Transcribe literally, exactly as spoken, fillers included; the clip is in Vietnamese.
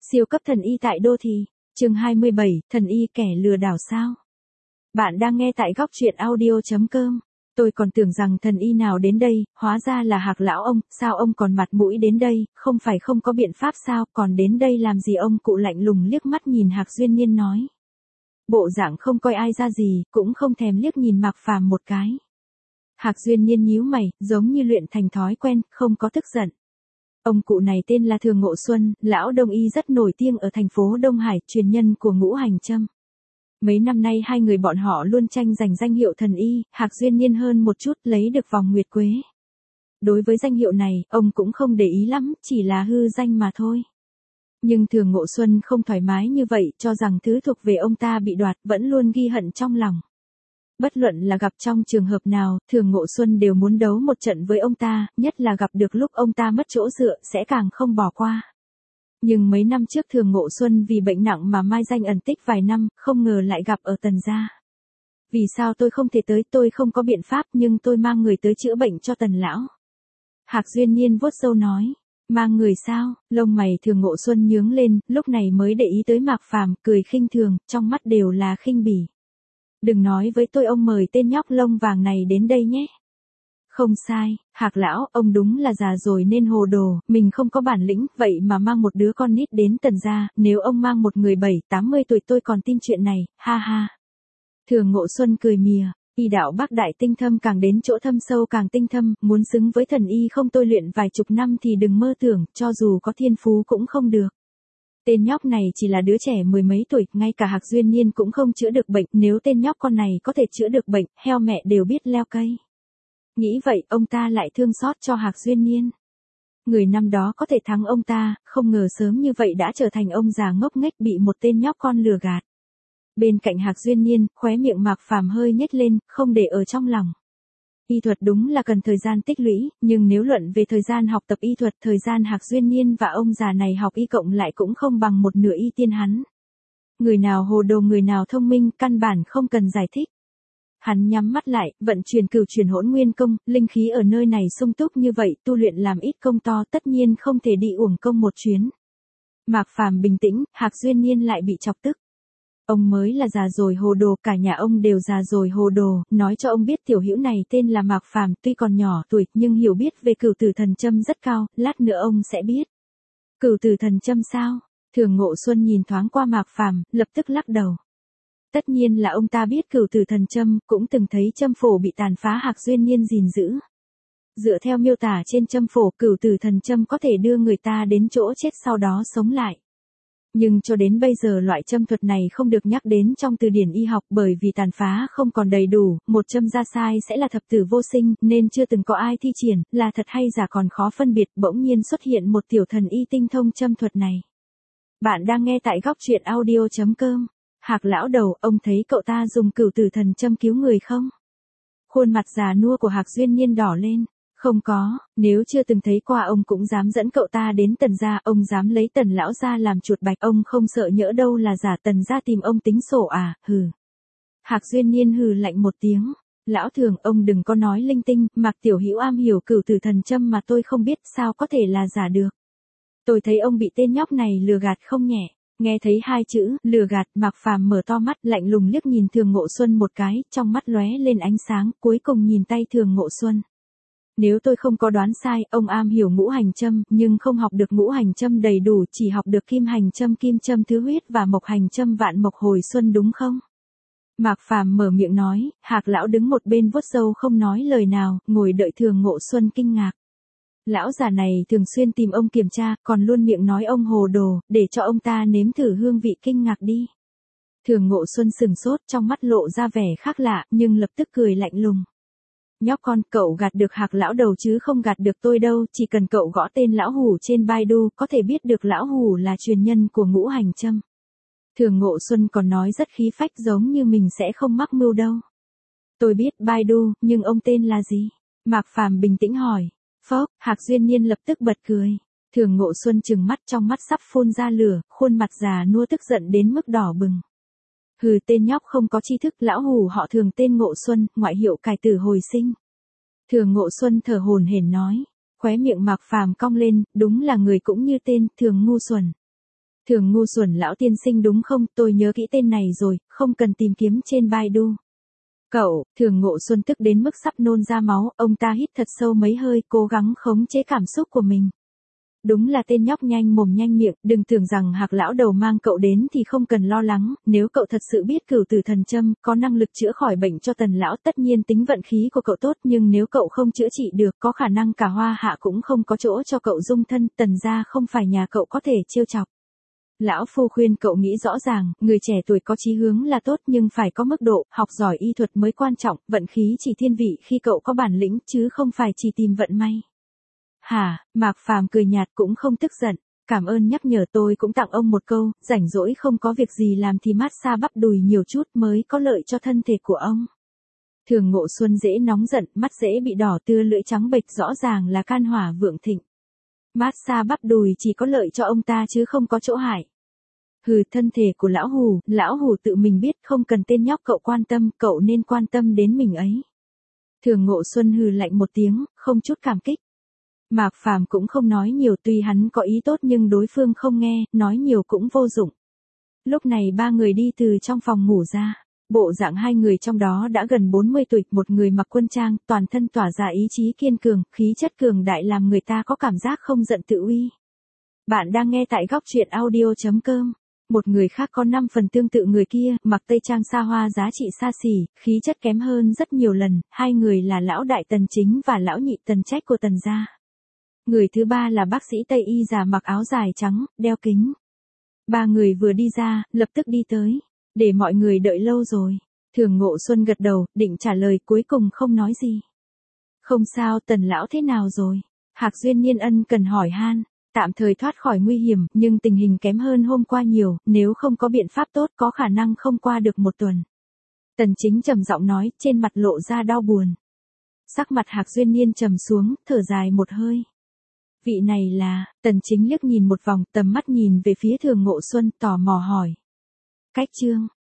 Siêu cấp thần y tại đô thị. Chương hai mươi bảy, thần y kẻ lừa đảo sao? Bạn đang nghe tại góc truyện audio chấm com. Tôi còn tưởng rằng thần y nào đến đây, hóa ra là Hạc lão ông, sao ông còn mặt mũi đến đây, không phải không có biện pháp sao, còn đến đây làm gì? Ông cụ lạnh lùng liếc mắt nhìn Hạc Duyên Nhiên nói. Bộ dạng không coi ai ra gì, cũng không thèm liếc nhìn Mạc Phàm một cái. Hạc Duyên Nhiên nhíu mày, giống như luyện thành thói quen, không có tức giận. Ông cụ này tên là Thường Ngộ Xuân, lão đông y rất nổi tiếng ở thành phố Đông Hải, truyền nhân của Ngũ Hành Châm. Mấy năm nay hai người bọn họ luôn tranh giành danh hiệu thần y, Hạc Duyên Nhiên hơn một chút lấy được vòng nguyệt quế. Đối với danh hiệu này, ông cũng không để ý lắm, chỉ là hư danh mà thôi. Nhưng Thường Ngộ Xuân không thoải mái như vậy, cho rằng thứ thuộc về ông ta bị đoạt, vẫn luôn ghi hận trong lòng. Bất luận là gặp trong trường hợp nào, Thường Ngộ Xuân đều muốn đấu một trận với ông ta, nhất là gặp được lúc ông ta mất chỗ dựa, sẽ càng không bỏ qua. Nhưng mấy năm trước Thường Ngộ Xuân vì bệnh nặng mà mai danh ẩn tích vài năm, không ngờ lại gặp ở Tần gia. Vì sao tôi không thể tới, tôi không có biện pháp, nhưng tôi mang người tới chữa bệnh cho Tần lão. Hạc Duyên Nhiên vuốt râu nói, mang người sao? Lông mày Thường Ngộ Xuân nhướng lên, lúc này mới để ý tới Mạc Phàm, cười khinh thường, trong mắt đều là khinh bỉ. Đừng nói với tôi ông mời tên nhóc lông vàng này đến đây nhé. Không sai, Hạc lão, ông đúng là già rồi nên hồ đồ, mình không có bản lĩnh, vậy mà mang một đứa con nít đến Tần gia, nếu ông mang một người bảy, tám mươi tuổi tôi còn tin chuyện này, ha ha. Thường Ngộ Xuân cười mỉa, y đạo Bắc đại tinh thâm càng đến chỗ thâm sâu càng tinh thâm, muốn xứng với thần y không tôi luyện vài chục năm thì đừng mơ tưởng, cho dù có thiên phú cũng không được. Tên nhóc này chỉ là đứa trẻ mười mấy tuổi, ngay cả Hạc Duyên Nhiên cũng không chữa được bệnh, nếu tên nhóc con này có thể chữa được bệnh, heo mẹ đều biết leo cây. Nghĩ vậy, ông ta lại thương xót cho Hạc Duyên Nhiên. Người năm đó có thể thắng ông ta, không ngờ sớm như vậy đã trở thành ông già ngốc nghếch bị một tên nhóc con lừa gạt. Bên cạnh Hạc Duyên Nhiên, khóe miệng Mạc Phàm hơi nhếch lên, không để ở trong lòng. Y thuật đúng là cần thời gian tích lũy, nhưng nếu luận về thời gian học tập y thuật, thời gian Hạc Duyên Nhiên và ông già này học y cộng lại cũng không bằng một nửa y tiên hắn. Người nào hồ đồ người nào thông minh, căn bản không cần giải thích. Hắn nhắm mắt lại, vận chuyển cửu chuyển hỗn nguyên công, linh khí ở nơi này sung túc như vậy, tu luyện làm ít công to tất nhiên không thể đi uổng công một chuyến. Mạc Phàm bình tĩnh, Hạc Duyên Nhiên lại bị chọc tức. Ông mới là già rồi hồ đồ, cả nhà ông đều già rồi hồ đồ, nói cho ông biết tiểu hữu này tên là Mạc Phàm, tuy còn nhỏ tuổi, nhưng hiểu biết về cửu tử thần châm rất cao, lát nữa ông sẽ biết. Cửu tử thần châm sao? Thường Ngộ Xuân nhìn thoáng qua Mạc Phàm, lập tức lắc đầu. Tất nhiên là ông ta biết cửu tử thần châm, cũng từng thấy châm phổ bị tàn phá, Hạc Duyên Nhiên gìn giữ. Dựa theo miêu tả trên châm phổ, cửu tử thần châm có thể đưa người ta đến chỗ chết sau đó sống lại. Nhưng cho đến bây giờ loại châm thuật này không được nhắc đến trong từ điển y học, bởi vì tàn phá không còn đầy đủ, một châm ra sai sẽ là thập tử vô sinh, nên chưa từng có ai thi triển, là thật hay giả còn khó phân biệt. Bỗng nhiên xuất hiện một tiểu thần y tinh thông châm thuật này. Bạn đang nghe tại góc truyện audio chấm com. Hạc lão đầu, ông thấy cậu ta dùng cửu tử thần châm cứu người không? Khuôn mặt già nua của Hạc Duyên Nhiên đỏ lên. Không có, nếu chưa từng thấy qua ông cũng dám dẫn cậu ta đến Tần gia, ông dám lấy Tần lão gia làm chuột bạch, ông không sợ nhỡ đâu là giả, Tần gia tìm ông tính sổ à, hừ. Hạc Duyên Nhiên hừ lạnh một tiếng, lão Thường, ông đừng có nói linh tinh, Mạc tiểu hữu am hiểu cửu tử thần châm mà tôi không biết, sao có thể là giả được. Tôi thấy ông bị tên nhóc này lừa gạt không nhẹ. Nghe thấy hai chữ, lừa gạt, Mạc Phàm mở to mắt, lạnh lùng liếc nhìn Thường Ngộ Xuân một cái, trong mắt lóe lên ánh sáng, cuối cùng nhìn tay Thường Ngộ Xuân. Nếu tôi không có đoán sai, ông am hiểu ngũ hành châm, nhưng không học được ngũ hành châm đầy đủ, chỉ học được kim hành châm kim châm thứ huyết và mộc hành châm vạn mộc hồi xuân đúng không? Mạc Phàm mở miệng nói, Hạc lão đứng một bên vuốt râu không nói lời nào, ngồi đợi Thường Ngộ Xuân kinh ngạc. Lão già này thường xuyên tìm ông kiểm tra, còn luôn miệng nói ông hồ đồ, để cho ông ta nếm thử hương vị kinh ngạc đi. Thường Ngộ Xuân sừng sốt, trong mắt lộ ra vẻ khác lạ, nhưng lập tức cười lạnh lùng. Nhóc con, cậu gạt được Hạc lão đầu chứ không gạt được tôi đâu, chỉ cần cậu gõ tên lão hủ trên Baidu, có thể biết được lão hủ là truyền nhân của ngũ hành châm. Thường Ngộ Xuân còn nói rất khí phách, giống như mình sẽ không mắc mưu đâu. Tôi biết Baidu, nhưng ông tên là gì? Mạc Phàm bình tĩnh hỏi. Phốc, Hạc Duyên Nhiên lập tức bật cười. Thường Ngộ Xuân trừng mắt, trong mắt sắp phun ra lửa, khuôn mặt già nua tức giận đến mức đỏ bừng. Hừ, tên nhóc không có tri thức, lão hủ họ Thường tên Ngộ Xuân, ngoại hiệu cải tử hồi sinh. Thường Ngộ Xuân thở hổn hển nói, khóe miệng Mạc Phàm cong lên, đúng là người cũng như tên, Thường ngu xuẩn. Thường ngu xuẩn lão tiên sinh đúng không, tôi nhớ kỹ tên này rồi, không cần tìm kiếm trên Baidu. Cậu, Thường Ngộ Xuân tức đến mức sắp nôn ra máu, ông ta hít thật sâu mấy hơi, cố gắng khống chế cảm xúc của mình. Đúng là tên nhóc nhanh mồm nhanh miệng, đừng tưởng rằng Hạc lão đầu mang cậu đến thì không cần lo lắng, nếu cậu thật sự biết cửu tử thần châm, có năng lực chữa khỏi bệnh cho Tần lão, tất nhiên tính vận khí của cậu tốt, nhưng nếu cậu không chữa trị được, có khả năng cả Hoa Hạ cũng không có chỗ cho cậu dung thân, Tần gia không phải nhà cậu có thể trêu chọc. Lão phu khuyên cậu nghĩ rõ ràng, người trẻ tuổi có chí hướng là tốt nhưng phải có mức độ, học giỏi y thuật mới quan trọng, vận khí chỉ thiên vị khi cậu có bản lĩnh chứ không phải chỉ tìm vận may. Hả, Mạc Phàm cười nhạt cũng không tức giận, cảm ơn nhắc nhở, tôi cũng tặng ông một câu, rảnh rỗi không có việc gì làm thì massage bắp đùi nhiều chút mới có lợi cho thân thể của ông. Thường Ngộ Xuân dễ nóng giận, mắt dễ bị đỏ tưa, lưỡi trắng bệch, rõ ràng là can hỏa vượng thịnh. Massage bắp đùi chỉ có lợi cho ông ta chứ không có chỗ hại. Hừ, thân thể của lão hù, lão hù tự mình biết, không cần tên nhóc cậu quan tâm, cậu nên quan tâm đến mình ấy. Thường Ngộ Xuân hừ lạnh một tiếng, không chút cảm kích. Mạc Phàm cũng không nói nhiều, tuy hắn có ý tốt nhưng đối phương không nghe, nói nhiều cũng vô dụng. Lúc này ba người đi từ trong phòng ngủ ra. Bộ dạng hai người trong đó đã gần bốn mươi tuổi, một người mặc quân trang, toàn thân tỏa ra ý chí kiên cường, khí chất cường đại làm người ta có cảm giác không giận tự uy. Bạn đang nghe tại góc truyện audio chấm com. Một người khác có năm phần tương tự người kia, mặc tây trang xa hoa giá trị xa xỉ, khí chất kém hơn rất nhiều lần, hai người là lão đại Tần Chính và lão nhị Tần Trách của Tần gia. Người thứ ba là bác sĩ Tây y già mặc áo dài trắng, đeo kính. Ba người vừa đi ra, lập tức đi tới. Để mọi người đợi lâu rồi. Thường Ngộ Xuân gật đầu, định trả lời, cuối cùng không nói gì. Không sao, Tần lão thế nào rồi? Hạc Duyên Niên ân cần hỏi han. Tạm thời thoát khỏi nguy hiểm, nhưng tình hình kém hơn hôm qua nhiều, nếu không có biện pháp tốt có khả năng không qua được một tuần. Tần Chính trầm giọng nói, trên mặt lộ ra đau buồn. Sắc mặt Hạc Duyên Niên trầm xuống, thở dài một hơi. Vị này là, Tần Chính liếc nhìn một vòng, tầm mắt nhìn về phía Thường Ngộ Xuân, tò mò hỏi. Cách Trương,